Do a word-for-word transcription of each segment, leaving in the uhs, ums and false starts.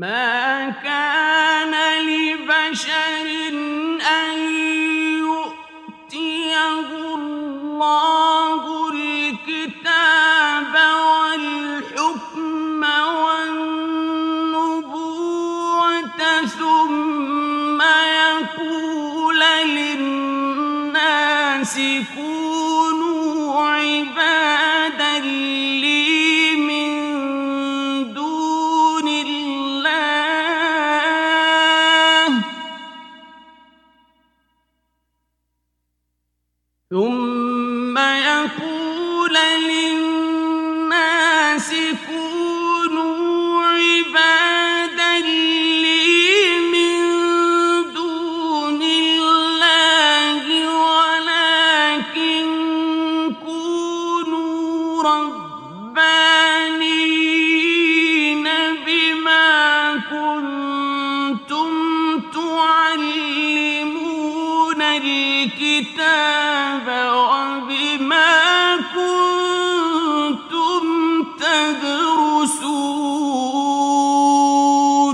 ما كان لبشر أن يؤتيه الله الكتاب والحكم والنبوة ثم يقول للناس كونوا عبادا لي من دون الله ثم يقول للناس كونوا عبادا لي من دون الله ولكن كونوا ربانيين بما كنتم تعلمون الكتاب وبما كنتم تدرسون.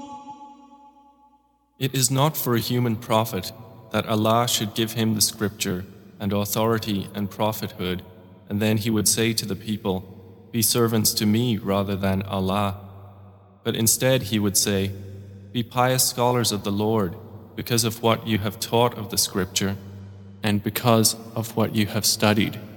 It is not for a human prophet that Allah should give him the scripture and authority and prophethood, and then he would say to the people, "Be servants to me rather than Allah." But instead he would say, "Be pious scholars of the Lord because of what you have taught of the scripture and because of what you have studied."